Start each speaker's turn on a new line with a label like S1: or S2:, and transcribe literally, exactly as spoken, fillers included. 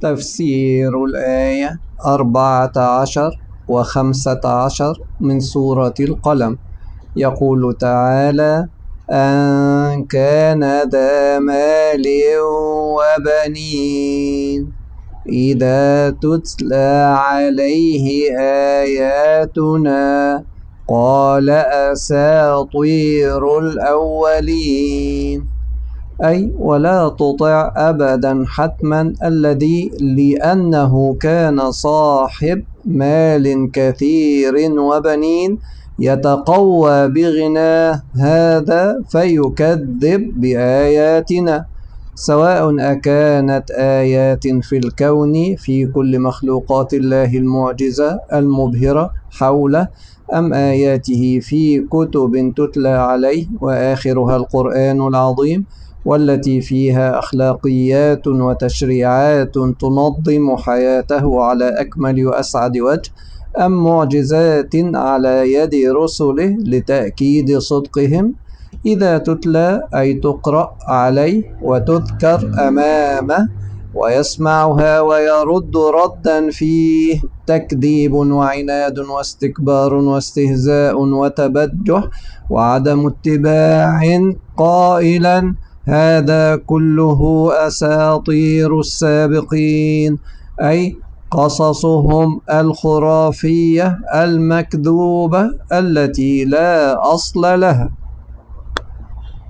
S1: تفسير الآية أربعة عشر وخمسة عشر من سورة القلم. يقول تعالى: أن كان ذا مال وبنين إذا تتلى عليه آياتنا قال أساطير الأولين. أي ولا تطع أبدا حتما الذي لأنه كان صاحب مال كثير وبنين يتقوى بغناه هذا فيكذب بآياتنا، سواء أكانت آيات في الكون في كل مخلوقات الله المعجزة المبهرة حوله، أم آياته في كتب تتلى عليه وآخرها القرآن العظيم، والتي فيها أخلاقيات وتشريعات تنظم حياته على أكمل وأسعد وجه، أم معجزات على يد رسله لتأكيد صدقهم إذا تتلى أي تقرأ عليه وتذكر أمامه ويسمعها ويرد ردا فيه تكذيب وعناد واستكبار واستهزاء وتبجح وعدم اتباع، قائلا: هذا كله أساطير السابقين، أي قصصهم الخرافية المكذوبة التي لا أصل لها.